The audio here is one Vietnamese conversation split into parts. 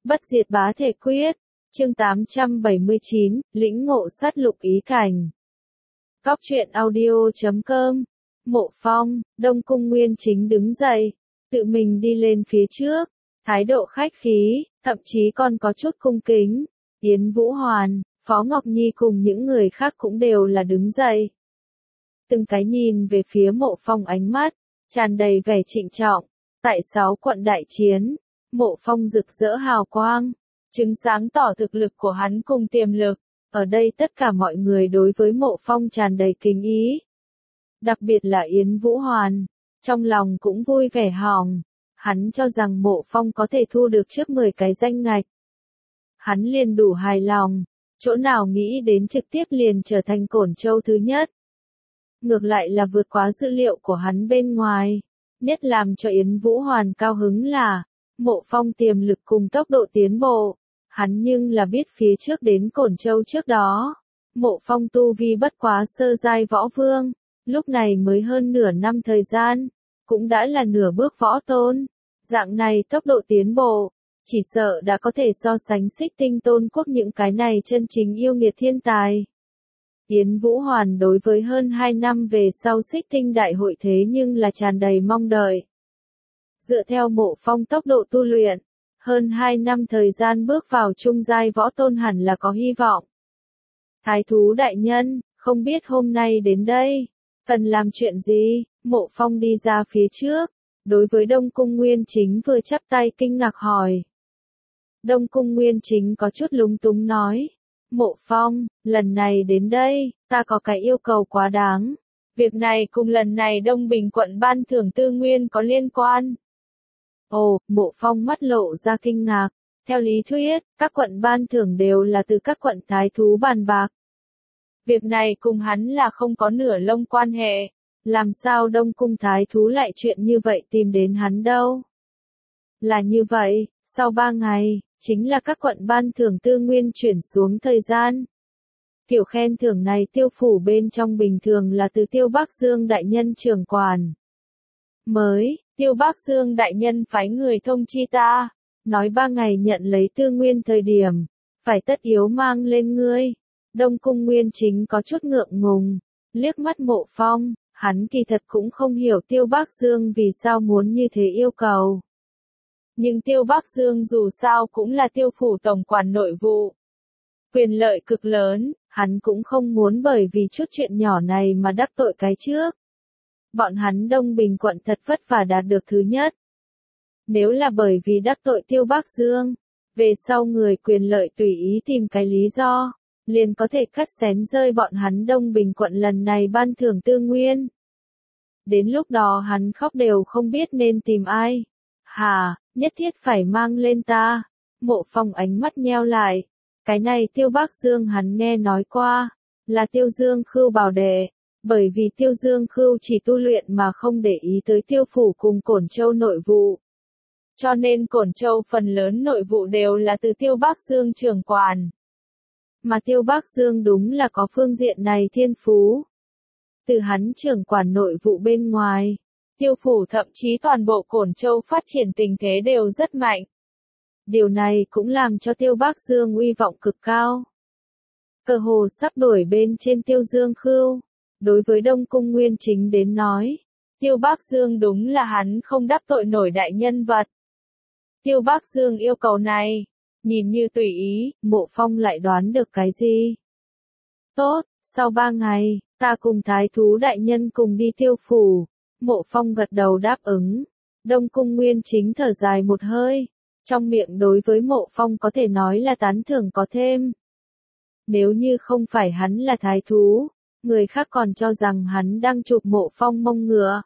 Bất diệt bá thể quyết, chương 879, lĩnh ngộ sát lục ý cảnh. Góc truyện audio.com. Mộ Phong, Đông Cung Nguyên Chính đứng dậy, tự mình đi lên phía trước, thái độ khách khí, thậm chí còn có chút cung kính. Yến Vũ Hoàn, Phó Ngọc Nhi cùng những người khác cũng đều là đứng dậy. Từng cái nhìn về phía Mộ Phong, ánh mắt tràn đầy vẻ trịnh trọng. Tại 6 quận đại chiến, Mộ Phong rực rỡ hào quang, chứng sáng tỏ thực lực của hắn cùng tiềm lực. Ở đây tất cả mọi người đối với Mộ Phong tràn đầy kính ý. Đặc biệt là Yến Vũ Hoàn, trong lòng cũng vui vẻ hòng. Hắn cho rằng Mộ Phong có thể thu được trước 10 cái danh ngạch. Hắn liền đủ hài lòng, chỗ nào nghĩ đến trực tiếp liền trở thành Cổn Châu thứ nhất. Ngược lại là vượt quá dữ liệu của hắn bên ngoài. Nhất làm cho Yến Vũ Hoàn cao hứng là, Mộ Phong tiềm lực cùng tốc độ tiến bộ. Hắn nhưng là biết phía trước đến Cổn Châu trước đó, Mộ Phong tu vi bất quá sơ giai võ vương, lúc này mới hơn nửa năm thời gian, cũng đã là nửa bước võ tôn. Dạng này tốc độ tiến bộ, chỉ sợ đã có thể so sánh Xích Tinh Tôn Quốc những cái này chân chính yêu nghiệt thiên tài. Yến Vũ Hoàn đối với hơn 2 năm về sau Xích Tinh Đại hội thế nhưng là tràn đầy mong đợi. Dựa theo Mộ Phong tốc độ tu luyện, hơn 2 năm thời gian bước vào trung giai võ tôn hẳn là có hy vọng. Thái thú đại nhân, không biết hôm nay đến đây, cần làm chuyện gì? Mộ Phong đi ra phía trước, đối với Đông Cung Nguyên Chính vừa chắp tay kinh ngạc hỏi. Đông Cung Nguyên Chính có chút lúng túng nói. Mộ Phong, lần này đến đây, ta có cái yêu cầu quá đáng. Việc này cùng lần này Đông Bình quận ban thưởng tư nguyên có liên quan. Ồ, Mộ Phong mắt lộ ra kinh ngạc. Theo lý thuyết, các quận ban thưởng đều là từ các quận thái thú bàn bạc. Việc này cùng hắn là không có nửa lông quan hệ. Làm sao Đông Cung thái thú lại chuyện như vậy tìm đến hắn đâu? Là như vậy, sau 3 ngày, chính là các quận ban thưởng tư nguyên chuyển xuống thời gian. Kiểu khen thưởng này Tiêu phủ bên trong bình thường là từ Tiêu Bắc Dương đại nhân trưởng quản. Mới, Tiêu Bắc Dương đại nhân phái người thông chi ta, nói 3 ngày nhận lấy tư nguyên thời điểm, phải tất yếu mang lên ngươi. Đông Cung Nguyên Chính có chút ngượng ngùng, liếc mắt Mộ Phong, hắn kỳ thật cũng không hiểu Tiêu Bắc Dương vì sao muốn như thế yêu cầu. Nhưng Tiêu Bắc Dương dù sao cũng là Tiêu phủ tổng quản nội vụ. Quyền lợi cực lớn, hắn cũng không muốn bởi vì chút chuyện nhỏ này mà đắc tội cái trước. Bọn hắn Đông Bình quận thật vất vả đạt được thứ nhất. Nếu là bởi vì đắc tội Tiêu Bắc Dương, về sau người quyền lợi tùy ý tìm cái lý do, liền có thể cắt xén rơi bọn hắn Đông Bình quận lần này ban thưởng tư nguyên. Đến lúc đó hắn khóc đều không biết nên tìm ai. Hà, nhất thiết phải mang lên ta. Mộ Phong ánh mắt nheo lại. Cái này Tiêu Bắc Dương hắn nghe nói qua, là Tiêu Dương Khưu bảo đệ. Bởi vì Tiêu Dương Khưu chỉ tu luyện mà không để ý tới Tiêu phủ cùng Cổn Châu nội vụ. Cho nên Cổn Châu phần lớn nội vụ đều là từ Tiêu Bắc Dương trưởng quản. Mà Tiêu Bắc Dương đúng là có phương diện này thiên phú. Từ hắn trưởng quản nội vụ bên ngoài, Tiêu phủ thậm chí toàn bộ Cổn Châu phát triển tình thế đều rất mạnh. Điều này cũng làm cho Tiêu Bắc Dương uy vọng cực cao. Cơ hồ sắp đuổi bên trên Tiêu Dương Khưu. Đối với Đông Cung Nguyên Chính đến nói, Tiêu Bắc Dương đúng là hắn không đắc tội nổi đại nhân vật. Tiêu Bắc Dương yêu cầu này, nhìn như tùy ý, Mộ Phong lại đoán được cái gì? Tốt, sau 3 ngày, ta cùng thái thú đại nhân cùng đi Tiêu phủ. Mộ Phong gật đầu đáp ứng. Đông Cung Nguyên Chính thở dài một hơi, trong miệng đối với Mộ Phong có thể nói là tán thưởng có thêm. Nếu như không phải hắn là thái thú, người khác còn cho rằng hắn đang chụp Mộ Phong mông ngựa.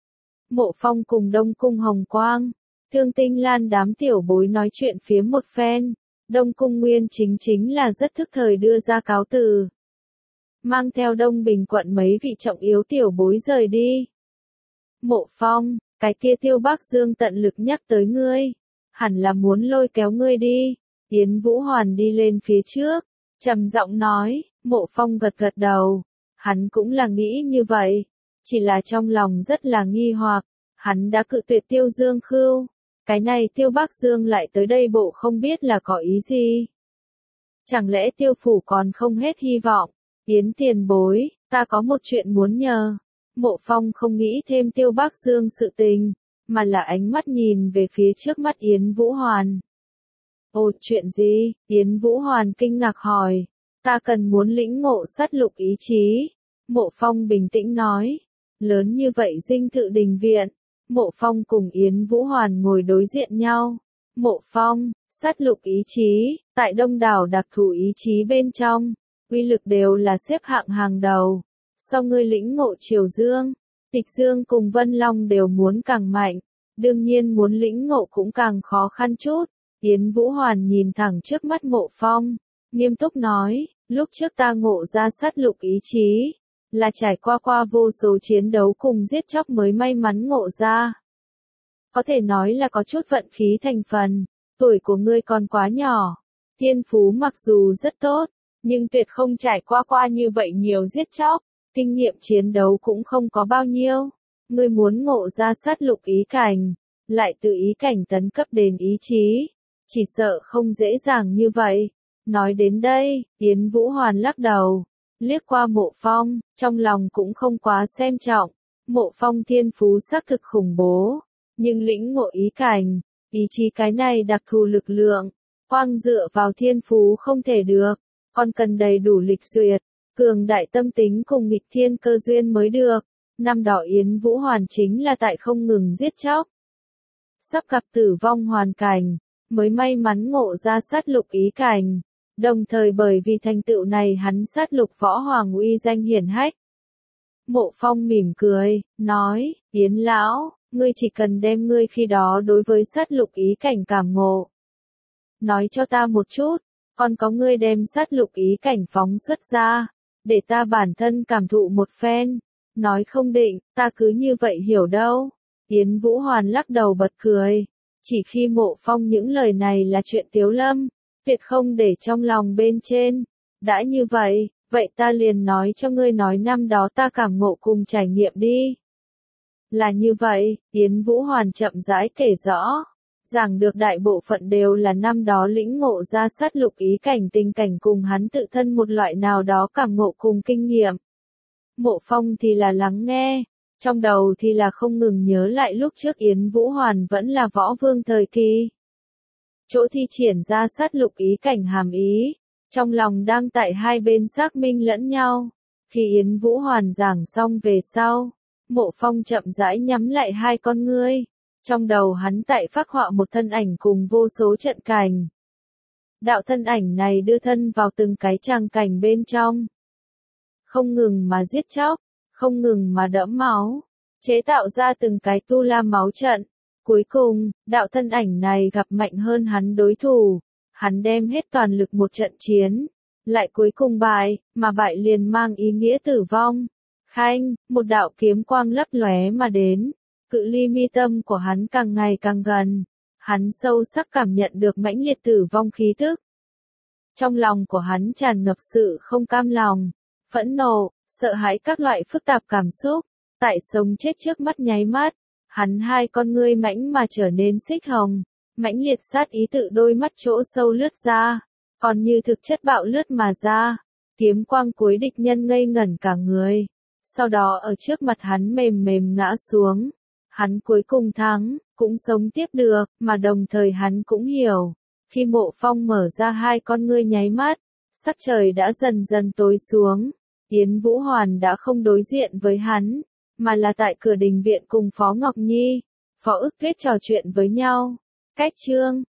Mộ Phong cùng Đông Cung Hồng Quang, Thương Tinh Lan đám tiểu bối nói chuyện phía một phen, Đông Cung Nguyên Chính chính là rất thức thời đưa ra cáo từ. Mang theo Đông Bình quận mấy vị trọng yếu tiểu bối rời đi. Mộ Phong, cái kia Tiêu Bắc Dương tận lực nhắc tới ngươi, hẳn là muốn lôi kéo ngươi đi. Yến Vũ Hoàn đi lên phía trước, trầm giọng nói. Mộ Phong gật gật đầu, hắn cũng là nghĩ như vậy, chỉ là trong lòng rất là nghi hoặc, hắn đã cự tuyệt Tiêu Dương Khưu, cái này Tiêu Bắc Dương lại tới đây bộ không biết là có ý gì. Chẳng lẽ Tiêu phủ còn không hết hy vọng? Yến tiền bối, ta có một chuyện muốn nhờ. Mộ Phong không nghĩ thêm Tiêu Bắc Dương sự tình, mà là ánh mắt nhìn về phía trước mắt Yến Vũ Hoàn. Ồ, chuyện gì? Yến Vũ Hoàn kinh ngạc hỏi. Ta cần muốn lĩnh ngộ sát lục ý chí. Mộ Phong bình tĩnh nói. Lớn như vậy dinh thự đình viện. Mộ Phong cùng Yến Vũ Hoàn ngồi đối diện nhau. Mộ Phong, sát lục ý chí, tại đông đảo đặc thù ý chí bên trong, uy lực đều là xếp hạng hàng đầu. Sau ngươi lĩnh ngộ Triều Dương, Tịch Dương cùng Vân Long đều muốn càng mạnh, đương nhiên muốn lĩnh ngộ cũng càng khó khăn chút. Yến Vũ Hoàn nhìn thẳng trước mắt Mộ Phong, nghiêm túc nói, lúc trước ta ngộ ra sát lục ý chí, là trải qua vô số chiến đấu cùng giết chóc mới may mắn ngộ ra. Có thể nói là có chút vận khí thành phần, tuổi của ngươi còn quá nhỏ, thiên phú mặc dù rất tốt, nhưng tuyệt không trải qua như vậy nhiều giết chóc, kinh nghiệm chiến đấu cũng không có bao nhiêu. Ngươi muốn ngộ ra sát lục ý cảnh, lại từ ý cảnh tấn cấp đến ý chí, chỉ sợ không dễ dàng như vậy. Nói đến đây, Yến Vũ Hoàn lắc đầu, liếc qua Mộ Phong, trong lòng cũng không quá xem trọng. Mộ Phong thiên phú xác thực khủng bố, nhưng lĩnh ngộ ý cảnh, ý chí cái này đặc thù lực lượng, quang dựa vào thiên phú không thể được, còn cần đầy đủ lịch duyệt, cường đại tâm tính cùng nghịch thiên cơ duyên mới được. Năm đó Yến Vũ Hoàn chính là tại không ngừng giết chóc, sắp gặp tử vong hoàn cảnh, mới may mắn ngộ ra sát lục ý cảnh. Đồng thời bởi vì thành tựu này hắn sát lục võ hoàng uy danh hiển hách. Mộ Phong mỉm cười, nói, Yến lão, ngươi chỉ cần đem ngươi khi đó đối với sát lục ý cảnh cảm ngộ. Nói cho ta một chút, còn có ngươi đem sát lục ý cảnh phóng xuất ra, để ta bản thân cảm thụ một phen. Nói không định, ta cứ như vậy hiểu đâu. Yến Vũ Hoàn lắc đầu bật cười. Chỉ khi Mộ Phong những lời này là chuyện tiếu lâm, tuyệt không để trong lòng bên trên. Đã như vậy, vậy ta liền nói cho ngươi nói năm đó ta cảm ngộ cùng trải nghiệm đi. Là như vậy, Yến Vũ Hoàn chậm rãi kể rõ, rằng được đại bộ phận đều là năm đó lĩnh ngộ ra sát lục ý cảnh tình cảnh cùng hắn tự thân một loại nào đó cảm ngộ cùng kinh nghiệm. Mộ Phong thì là lắng nghe, trong đầu thì là không ngừng nhớ lại lúc trước Yến Vũ Hoàn vẫn là võ vương thời kỳ. Chỗ thi triển ra sát lục ý cảnh hàm ý, trong lòng đang tại hai bên xác minh lẫn nhau. Khi Yến Vũ Hoàn giảng xong về sau, Mộ Phong chậm rãi nhắm lại hai con ngươi, trong đầu hắn tại phác họa một thân ảnh cùng vô số trận cảnh. Đạo thân ảnh này đưa thân vào từng cái tràng cảnh bên trong, không ngừng mà giết chóc, không ngừng mà đẫm máu, chế tạo ra từng cái tu la máu trận. Cuối cùng, đạo thân ảnh này gặp mạnh hơn hắn đối thủ, hắn đem hết toàn lực một trận chiến, lại cuối cùng bại, mà bại liền mang ý nghĩa tử vong. Khanh, một đạo kiếm quang lấp lóe mà đến, cự ly mi tâm của hắn càng ngày càng gần, hắn sâu sắc cảm nhận được mãnh liệt tử vong khí tức. Trong lòng của hắn tràn ngập sự không cam lòng, phẫn nộ, sợ hãi các loại phức tạp cảm xúc, tại sống chết trước mắt nháy mắt, hắn hai con ngươi mãnh mà trở nên xích hồng, mãnh liệt sát ý tự đôi mắt chỗ sâu lướt ra, còn như thực chất bạo lướt mà ra, kiếm quang cuối địch nhân ngây ngẩn cả người, sau đó ở trước mặt hắn mềm mềm ngã xuống, hắn cuối cùng thắng, cũng sống tiếp được, mà đồng thời hắn cũng hiểu, khi Mộ Phong mở ra hai con ngươi nháy mắt, sắc trời đã dần dần tối xuống, Yến Vũ Hoàn đã không đối diện với hắn, mà là tại cửa đình viện cùng Phó Ngọc Nhi, Phó Ức Tuyết trò chuyện với nhau. Cách chương